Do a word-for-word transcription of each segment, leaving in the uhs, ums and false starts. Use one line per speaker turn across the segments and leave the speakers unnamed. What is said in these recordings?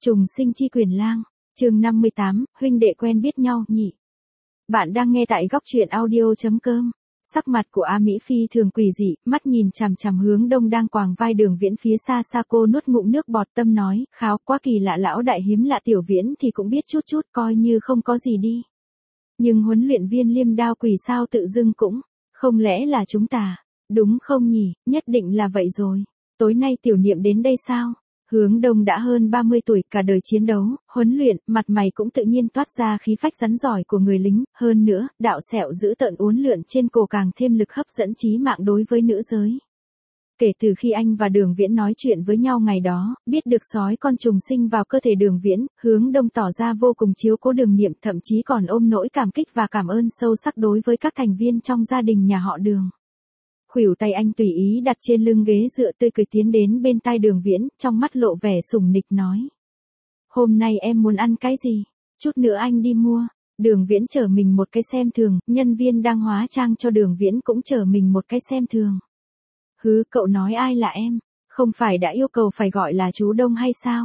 Trùng sinh chi quyền lang, chương năm mươi tám, huynh đệ quen biết nhau nhỉ. Bạn đang nghe tại góc truyện audio.com. Sắc mặt của A Mỹ phi thường quỷ dị, mắt nhìn chằm chằm hướng đông đang quàng vai Đường Viễn phía xa xa. Cô nuốt ngụm nước bọt, tâm nói, kháo quá kỳ lạ, lão đại hiếm lạ Tiểu Viễn thì cũng biết chút chút, coi như không có gì đi. Nhưng huấn luyện viên Liêm Đao Quỷ sao tự dưng cũng, không lẽ là chúng ta, đúng không nhỉ, nhất định là vậy rồi. Tối nay Tiểu Niệm đến đây sao? Hướng đông đã hơn ba mươi tuổi, cả đời chiến đấu, huấn luyện, mặt mày cũng tự nhiên toát ra khí phách rắn giỏi của người lính, hơn nữa, đạo sẹo dữ tợn uốn lượn trên cổ càng thêm lực hấp dẫn chí mạng đối với nữ giới. Kể từ khi anh và Đường Viễn nói chuyện với nhau ngày đó, biết được sói con trùng sinh vào cơ thể Đường Viễn, Hướng Đông tỏ ra vô cùng chiếu cố Đường Niệm, thậm chí còn ôm nỗi cảm kích và cảm ơn sâu sắc đối với các thành viên trong gia đình nhà họ Đường. Khuỷu tay anh tùy ý đặt trên lưng ghế dựa, tươi cười tiến đến bên tai Đường Viễn, trong mắt lộ vẻ sủng nịch nói. Hôm nay em muốn ăn cái gì? Chút nữa anh đi mua. Đường Viễn chở mình một cái xem thường, nhân viên đang hóa trang cho Đường Viễn cũng chở mình một cái xem thường. Hứ, cậu nói ai là em? Không phải đã yêu cầu phải gọi là chú Đông hay sao?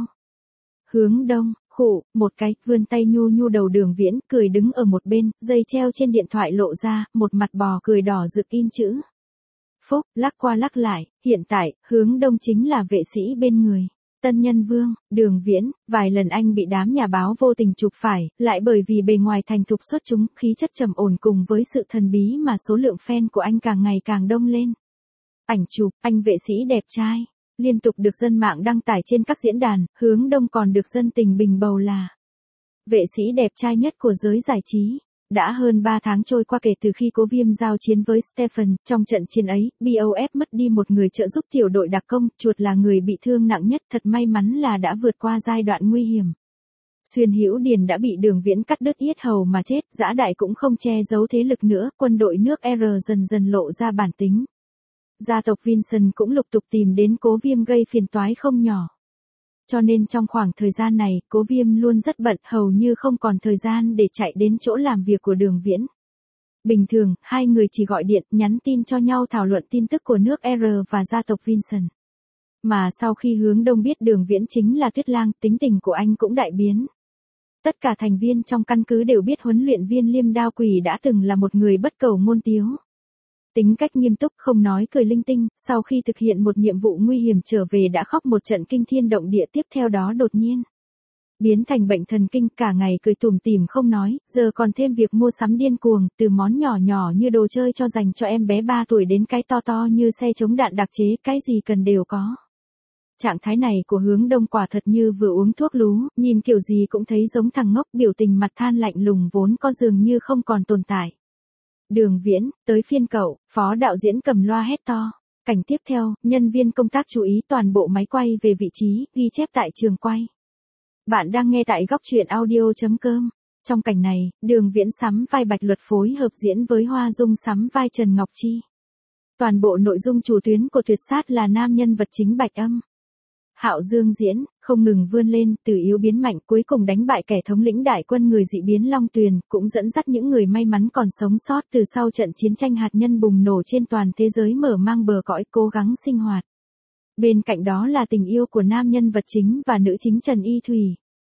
Hướng Đông, khụ, một cái, vươn tay nhu nhu đầu Đường Viễn, cười đứng ở một bên, dây treo trên điện thoại lộ ra, một mặt bò cười đỏ rực in chữ. Phúc, lắc qua lắc lại, hiện tại, Hướng Đông chính là vệ sĩ bên người. Tân Nhân Vương, Đường Viễn, vài lần anh bị đám nhà báo vô tình chụp phải, lại bởi vì bề ngoài thành thục xuất chúng, khí chất trầm ổn cùng với sự thần bí mà số lượng fan của anh càng ngày càng đông lên. Ảnh chụp, anh vệ sĩ đẹp trai, liên tục được dân mạng đăng tải trên các diễn đàn, Hướng Đông còn được dân tình bình bầu là vệ sĩ đẹp trai nhất của giới giải trí. Đã hơn ba tháng trôi qua kể từ khi Cố Viêm giao chiến với Stephen, trong trận chiến ấy, bê o ép mất đi một người trợ giúp tiểu đội đặc công, Chuột là người bị thương nặng nhất, thật may mắn là đã vượt qua giai đoạn nguy hiểm. Xuyên Hữu Điền đã bị Đường Viễn cắt đứt yết hầu mà chết, Dã Đại cũng không che giấu thế lực nữa, quân đội nước R dần dần lộ ra bản tính. Gia tộc Vincent cũng lục tục tìm đến Cố Viêm gây phiền toái không nhỏ. Cho nên trong khoảng thời gian này, Cố Viêm luôn rất bận, hầu như không còn thời gian để chạy đến chỗ làm việc của Đường Viễn. Bình thường, hai người chỉ gọi điện, nhắn tin cho nhau thảo luận tin tức của nước R và gia tộc Vincent. Mà sau khi Hướng Đông biết Đường Viễn chính là Tuyết Lang, tính tình của anh cũng đại biến. Tất cả thành viên trong căn cứ đều biết huấn luyện viên Liêm Đao Quỷ đã từng là một người bất cầu ngôn tiếu. Tính cách nghiêm túc, không nói cười linh tinh, sau khi thực hiện một nhiệm vụ nguy hiểm trở về đã khóc một trận kinh thiên động địa, tiếp theo đó đột nhiên biến thành bệnh thần kinh, cả ngày cười tủm tỉm không nói, giờ còn thêm việc mua sắm điên cuồng, từ món nhỏ nhỏ như đồ chơi cho dành cho em bé ba tuổi đến cái to to như xe chống đạn đặc chế, cái gì cần đều có. Trạng thái này của Hướng Đông quả thật như vừa uống thuốc lú, nhìn kiểu gì cũng thấy giống thằng ngốc, biểu tình mặt than lạnh lùng vốn có dường như không còn tồn tại. Đường Viễn, tới phiên cậu, phó đạo diễn cầm loa hét to. Cảnh tiếp theo, nhân viên công tác chú ý toàn bộ máy quay về vị trí, ghi chép tại trường quay. Bạn đang nghe tại góc truyện audio.com. Trong cảnh này, Đường Viễn sắm vai Bạch Luật phối hợp diễn với Hoa Dung sắm vai Trần Ngọc Chi. Toàn bộ nội dung chủ tuyến của Tuyệt Sát là nam nhân vật chính Bạch Âm. Hạo Dương diễn, không ngừng vươn lên, từ yếu biến mạnh, cuối cùng đánh bại kẻ thống lĩnh đại quân người dị biến Long Tuyền, cũng dẫn dắt những người may mắn còn sống sót từ sau trận chiến tranh hạt nhân bùng nổ trên toàn thế giới mở mang bờ cõi, cố gắng sinh hoạt. Bên cạnh đó là tình yêu của nam nhân vật chính và nữ chính Trần Y Thùy.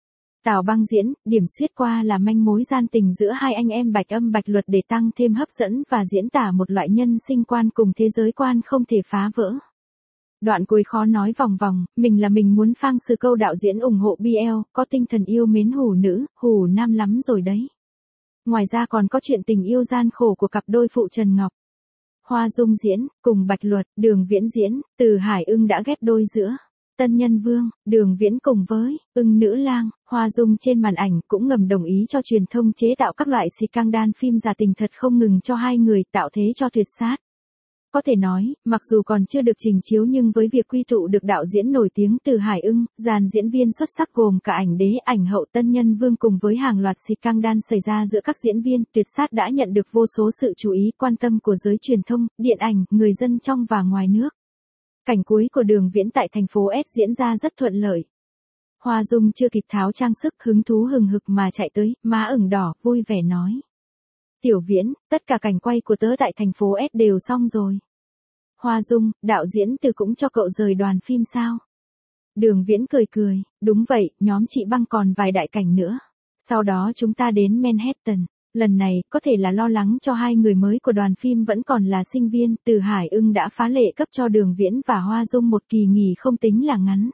Tào Băng diễn, điểm xuyết qua là manh mối gian tình giữa hai anh em Bạch Âm Bạch Luật để tăng thêm hấp dẫn và diễn tả một loại nhân sinh quan cùng thế giới quan không thể phá vỡ. Đoạn cuối khó nói vòng vòng, mình là mình muốn phang sư câu đạo diễn ủng hộ bê lờ, có tinh thần yêu mến hủ nữ, hủ nam lắm rồi đấy. Ngoài ra còn có chuyện tình yêu gian khổ của cặp đôi phụ Trần Ngọc. Hoa Dung diễn, cùng Bạch Luật, Đường Viễn diễn, Từ Hải Ưng đã ghép đôi giữa Tân Nhân Vương, Đường Viễn cùng với Ưng Nữ Lang. Hoa Dung trên màn ảnh cũng ngầm đồng ý cho truyền thông chế tạo các loại scandal phim giả tình thật không ngừng cho hai người, tạo thế cho Tuyệt Sát. Có thể nói, mặc dù còn chưa được trình chiếu nhưng với việc quy tụ được đạo diễn nổi tiếng Từ Hải Ưng, dàn diễn viên xuất sắc gồm cả ảnh đế, ảnh hậu, Tân Nhân Vương cùng với hàng loạt scandal xảy ra giữa các diễn viên, Tuyệt Sát đã nhận được vô số sự chú ý, quan tâm của giới truyền thông, điện ảnh, người dân trong và ngoài nước. Cảnh cuối của Đường Viễn tại thành phố S diễn ra rất thuận lợi. Hoa Dung chưa kịp tháo trang sức, hứng thú hừng hực mà chạy tới, má ửng đỏ, vui vẻ nói. Tiểu Viễn, tất cả cảnh quay của tớ tại thành phố S đều xong rồi. Hoa Dung, đạo diễn Từ cũng cho cậu rời đoàn phim sao? Đường Viễn cười cười, đúng vậy, nhóm chị Băng còn vài đại cảnh nữa. Sau đó chúng ta đến Manhattan. Lần này, có thể là lo lắng cho hai người mới của đoàn phim vẫn còn là sinh viên, Từ Hải Ưng đã phá lệ cấp cho Đường Viễn và Hoa Dung một kỳ nghỉ không tính là ngắn.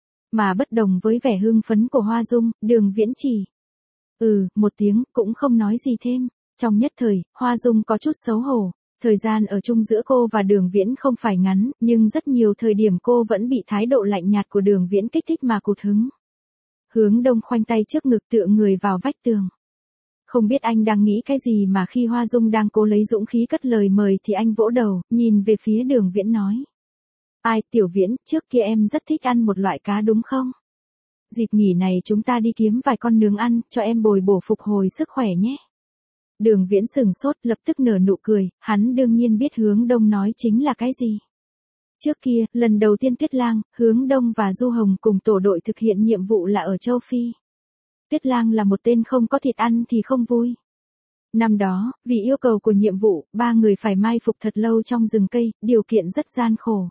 Mà bất đồng với vẻ hưng phấn của Hoa Dung, Đường Viễn chỉ ừ, một tiếng, cũng không nói gì thêm. Trong nhất thời, Hoa Dung có chút xấu hổ. Thời gian ở chung giữa cô và Đường Viễn không phải ngắn, nhưng rất nhiều thời điểm cô vẫn bị thái độ lạnh nhạt của Đường Viễn kích thích mà cụt hứng. Hướng Đông khoanh tay trước ngực tựa người vào vách tường. Không biết anh đang nghĩ cái gì mà khi Hoa Dung đang cố lấy dũng khí cất lời mời thì anh vỗ đầu, nhìn về phía Đường Viễn nói. Ai, Tiểu Viễn, trước kia em rất thích ăn một loại cá đúng không? Dịp nghỉ này chúng ta đi kiếm vài con nướng ăn, cho em bồi bổ phục hồi sức khỏe nhé. Đường Viễn sừng sốt, lập tức nở nụ cười, hắn đương nhiên biết Hướng Đông nói chính là cái gì. Trước kia, lần đầu tiên Tuyết Lang, Hướng Đông và Du Hồng cùng tổ đội thực hiện nhiệm vụ là ở châu Phi. Tuyết Lang là một tên không có thịt ăn thì không vui. Năm đó, vì yêu cầu của nhiệm vụ, ba người phải mai phục thật lâu trong rừng cây, điều kiện rất gian khổ.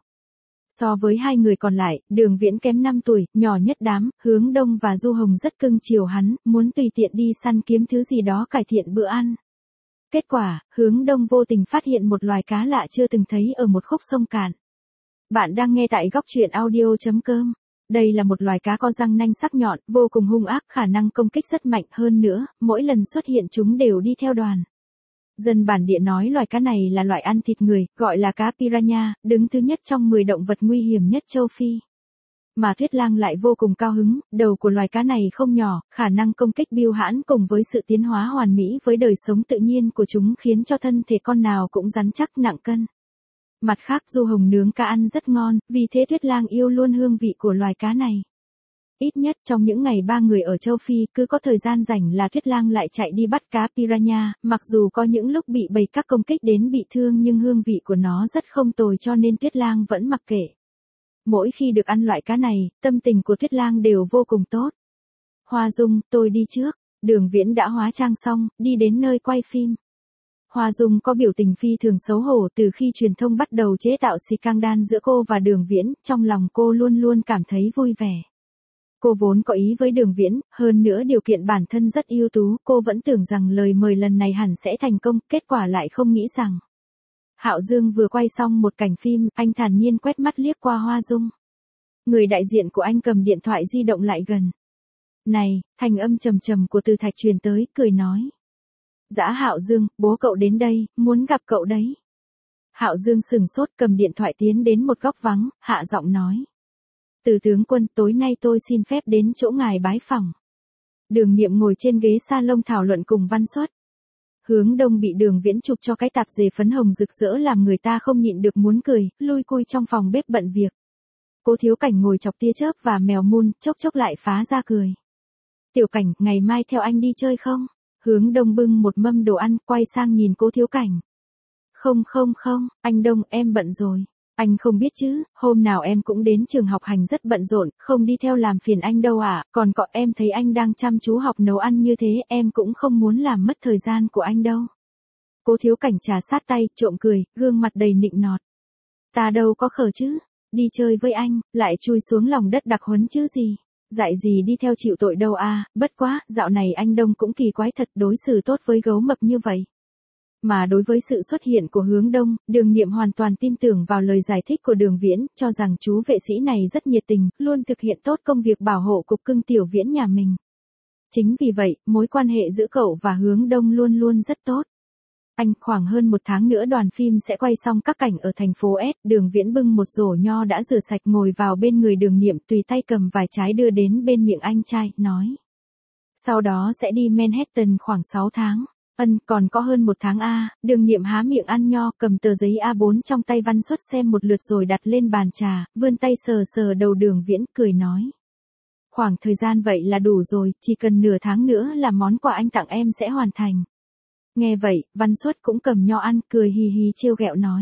So với hai người còn lại, Đường Viễn kém năm tuổi, nhỏ nhất đám, Hướng Đông và Du Hồng rất cưng chiều hắn, muốn tùy tiện đi săn kiếm thứ gì đó cải thiện bữa ăn. Kết quả, Hướng Đông vô tình phát hiện một loài cá lạ chưa từng thấy ở một khúc sông cạn. Bạn đang nghe tại góc truyện audio chấm com. Đây là một loài cá có răng nanh sắc nhọn, vô cùng hung ác, khả năng công kích rất mạnh hơn nữa, mỗi lần xuất hiện chúng đều đi theo đoàn. Dân bản địa nói loài cá này là loại ăn thịt người, gọi là cá piranha, đứng thứ nhất trong mười động vật nguy hiểm nhất châu Phi. Mà Tuyết Lang lại vô cùng cao hứng, đầu của loài cá này không nhỏ, khả năng công kích bưu hãn cùng với sự tiến hóa hoàn mỹ với đời sống tự nhiên của chúng khiến cho thân thể con nào cũng rắn chắc nặng cân. Mặt khác Du Hồng nướng cá ăn rất ngon, vì thế Tuyết Lang yêu luôn hương vị của loài cá này. Ít nhất trong những ngày ba người ở châu Phi, cứ có thời gian rảnh là Tuyết Lang lại chạy đi bắt cá piranha, mặc dù có những lúc bị bầy các công kích đến bị thương nhưng hương vị của nó rất không tồi cho nên Tuyết Lang vẫn mặc kệ. Mỗi khi được ăn loại cá này, tâm tình của Tuyết Lang đều vô cùng tốt. Hoa Dung, tôi đi trước. Đường Viễn đã hóa trang xong, đi đến nơi quay phim. Hoa Dung có biểu tình phi thường xấu hổ từ khi truyền thông bắt đầu chế tạo scandal giữa cô và Đường Viễn, trong lòng cô luôn luôn cảm thấy vui vẻ. Cô vốn có ý với Đường Viễn, hơn nữa điều kiện bản thân rất ưu tú, cô vẫn tưởng rằng lời mời lần này hẳn sẽ thành công, kết quả lại không nghĩ rằng. Hạo Dương vừa quay xong một cảnh phim, anh thản nhiên quét mắt liếc qua Hoa Dung. Người đại diện của anh cầm điện thoại di động lại gần. Này, thanh âm trầm trầm của Từ Thạch truyền tới, cười nói. Dã Hạo Dương, bố cậu đến đây, muốn gặp cậu đấy. Hạo Dương sừng sốt cầm điện thoại tiến đến một góc vắng, hạ giọng nói. Từ tướng quân, tối nay tôi xin phép đến chỗ ngài bái phỏng. Đường Niệm ngồi trên ghế salon thảo luận cùng Văn Xuất. Hướng Đông bị Đường Viễn chụp cho cái tạp dề phấn hồng rực rỡ làm người ta không nhịn được muốn cười, lui cui trong phòng bếp bận việc. Cố Thiếu Cảnh ngồi chọc tia chớp và mèo mun, chốc chốc lại phá ra cười. Tiểu Cảnh, ngày mai theo anh đi chơi không? Hướng Đông bưng một mâm đồ ăn, quay sang nhìn Cố Thiếu Cảnh. Không không không, anh Đông, em bận rồi. Anh không biết chứ, hôm nào em cũng đến trường học hành rất bận rộn, không đi theo làm phiền anh đâu ạ, à. Còn có em thấy anh đang chăm chú học nấu ăn như thế, em cũng không muốn làm mất thời gian của anh đâu. Cố Thiếu Cảnh trà sát tay, trộm cười, gương mặt đầy nịnh nọt. Ta đâu có khờ chứ, đi chơi với anh, lại chui xuống lòng đất đặc huấn chứ gì. Dạy gì đi theo chịu tội đâu à, bất quá, dạo này anh Đông cũng kỳ quái thật, đối xử tốt với gấu mập như vậy. Mà đối với sự xuất hiện của Hướng Đông, Đường Niệm hoàn toàn tin tưởng vào lời giải thích của Đường Viễn, cho rằng chú vệ sĩ này rất nhiệt tình, luôn thực hiện tốt công việc bảo hộ cục cưng Tiểu Viễn nhà mình. Chính vì vậy, mối quan hệ giữa cậu và Hướng Đông luôn luôn rất tốt. Anh, khoảng hơn một tháng nữa đoàn phim sẽ quay xong các cảnh ở thành phố S, Đường Viễn bưng một rổ nho đã rửa sạch ngồi vào bên người Đường Niệm, tùy tay cầm vài trái đưa đến bên miệng anh trai, nói. Sau đó sẽ đi Manhattan khoảng sáu tháng. Ân, còn có hơn một tháng a. Đường Niệm há miệng ăn nho, cầm tờ giấy A bốn trong tay Văn Xuất xem một lượt rồi đặt lên bàn trà, vươn tay sờ sờ đầu Đường Viễn, cười nói. Khoảng thời gian vậy là đủ rồi, chỉ cần nửa tháng nữa là món quà anh tặng em sẽ hoàn thành. Nghe vậy, Văn Xuất cũng cầm nho ăn, cười hì hì trêu ghẹo nói.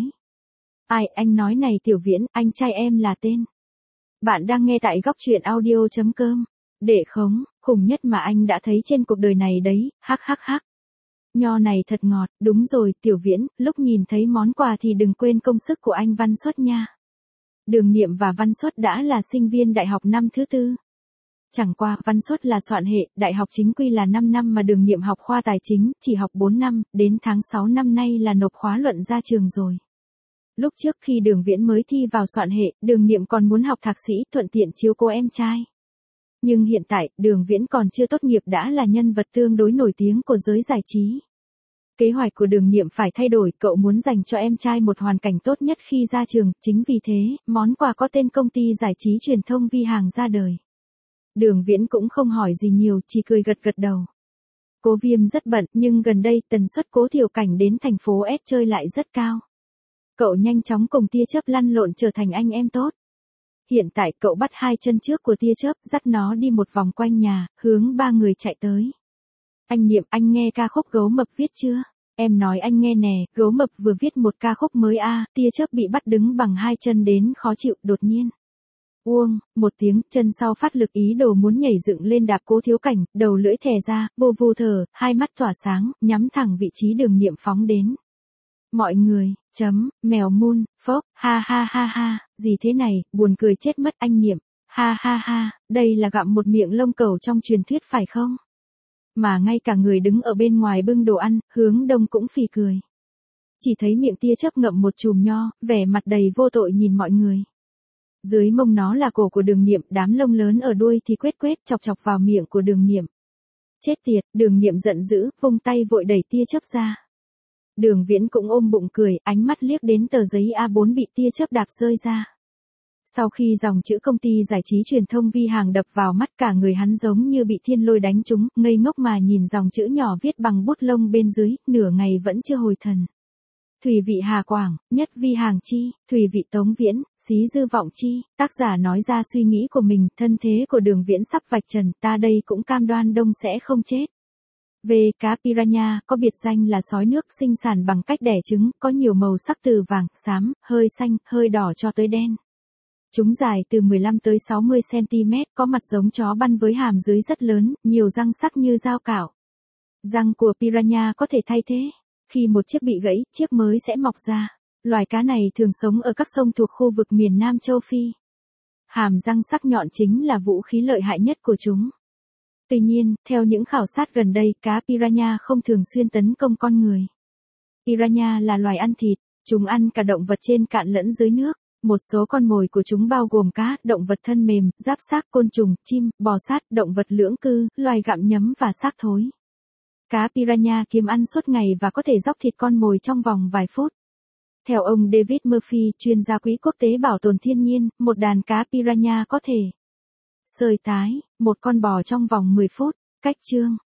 Ai, anh nói này Tiểu Viễn, anh trai em là tên. Bạn đang nghe tại góc truyện audio chấm com. Để khống, khủng nhất mà anh đã thấy trên cuộc đời này đấy, hắc hắc hắc. Nho này thật ngọt, đúng rồi, Tiểu Viễn, lúc nhìn thấy món quà thì đừng quên công sức của anh Văn Xuất nha. Đường Niệm và Văn Xuất đã là sinh viên đại học năm thứ tư. Chẳng qua, Văn Xuất là soạn hệ, đại học chính quy là năm năm mà Đường Niệm học khoa tài chính, chỉ học bốn năm, đến tháng sáu năm nay là nộp khóa luận ra trường rồi. Lúc trước khi Đường Viễn mới thi vào soạn hệ, Đường Niệm còn muốn học thạc sĩ, thuận tiện chiếu cố em trai. Nhưng hiện tại, Đường Viễn còn chưa tốt nghiệp đã là nhân vật tương đối nổi tiếng của giới giải trí. Kế hoạch của Đường Niệm phải thay đổi, cậu muốn dành cho em trai một hoàn cảnh tốt nhất khi ra trường, chính vì thế, món quà có tên công ty giải trí truyền thông Vi Hàng ra đời. Đường Viễn cũng không hỏi gì nhiều, chỉ cười gật gật đầu. Cố Viêm rất bận, nhưng gần đây tần suất Cố Thiều Cảnh đến thành phố S chơi lại rất cao. Cậu nhanh chóng cùng Tia Chớp lăn lộn trở thành anh em tốt. Hiện tại cậu bắt hai chân trước của Tia Chớp, dắt nó đi một vòng quanh nhà, hướng ba người chạy tới. Anh Niệm, anh nghe ca khúc Gấu Mập viết chưa? Em nói anh nghe nè, Gấu Mập vừa viết một ca khúc mới a. À. Tia Chớp bị bắt đứng bằng hai chân đến khó chịu, đột nhiên. Uông, một tiếng, chân sau phát lực ý đồ muốn nhảy dựng lên đạp Cố Thiếu Cảnh, đầu lưỡi thè ra, vô vù thở, hai mắt tỏa sáng, nhắm thẳng vị trí Đường Niệm phóng đến. Mọi người, chấm, mèo mun, phốc, ha ha ha ha, gì thế này, buồn cười chết mất anh Niệm, ha ha ha, đây là gặm một miệng lông cẩu trong truyền thuyết phải không? Mà ngay cả người đứng ở bên ngoài bưng đồ ăn, Hướng Đông cũng phì cười. Chỉ thấy miệng Tia Chớp ngậm một chùm nho, vẻ mặt đầy vô tội nhìn mọi người. Dưới mông nó là cổ của Đường Niệm, đám lông lớn ở đuôi thì quét quét chọc chọc vào miệng của Đường Niệm. Chết tiệt, Đường Niệm giận dữ, vung tay vội đẩy Tia Chớp ra. Đường Viễn cũng ôm bụng cười, ánh mắt liếc đến tờ giấy A bốn bị Tia Chớp đạp rơi ra. Sau khi dòng chữ công ty giải trí truyền thông Vi Hàng đập vào mắt, cả người hắn giống như bị thiên lôi đánh trúng, ngây ngốc mà nhìn dòng chữ nhỏ viết bằng bút lông bên dưới, nửa ngày vẫn chưa hồi thần. Thủy vị Hà Quảng, nhất Vi Hàng chi, thủy vị Tống Viễn, xí dư vọng chi, tác giả nói ra suy nghĩ của mình, thân thế của Đường Viễn sắp vạch trần, ta đây cũng cam đoan đông sẽ không chết. Về cá piranha, có biệt danh là sói nước, sinh sản bằng cách đẻ trứng, có nhiều màu sắc từ vàng, xám, hơi xanh, hơi đỏ cho tới đen. Chúng dài từ mười lăm tới sáu mươi xăng ti mét, có mặt giống chó băn với hàm dưới rất lớn, nhiều răng sắc như dao cạo. Răng của piranha có thể thay thế. Khi một chiếc bị gãy, chiếc mới sẽ mọc ra. Loài cá này thường sống ở các sông thuộc khu vực miền Nam châu Phi. Hàm răng sắc nhọn chính là vũ khí lợi hại nhất của chúng. Tuy nhiên, theo những khảo sát gần đây, cá piranha không thường xuyên tấn công con người. Piranha là loài ăn thịt, chúng ăn cả động vật trên cạn lẫn dưới nước. Một số con mồi của chúng bao gồm cá, động vật thân mềm, giáp xác, côn trùng, chim, bò sát, động vật lưỡng cư, loài gặm nhấm và xác thối. Cá piranha kiếm ăn suốt ngày và có thể róc thịt con mồi trong vòng vài phút. Theo ông David Murphy, chuyên gia Quỹ Quốc tế Bảo tồn Thiên nhiên, một đàn cá piranha có thể sơi tái một con bò trong vòng mười phút. Cách chương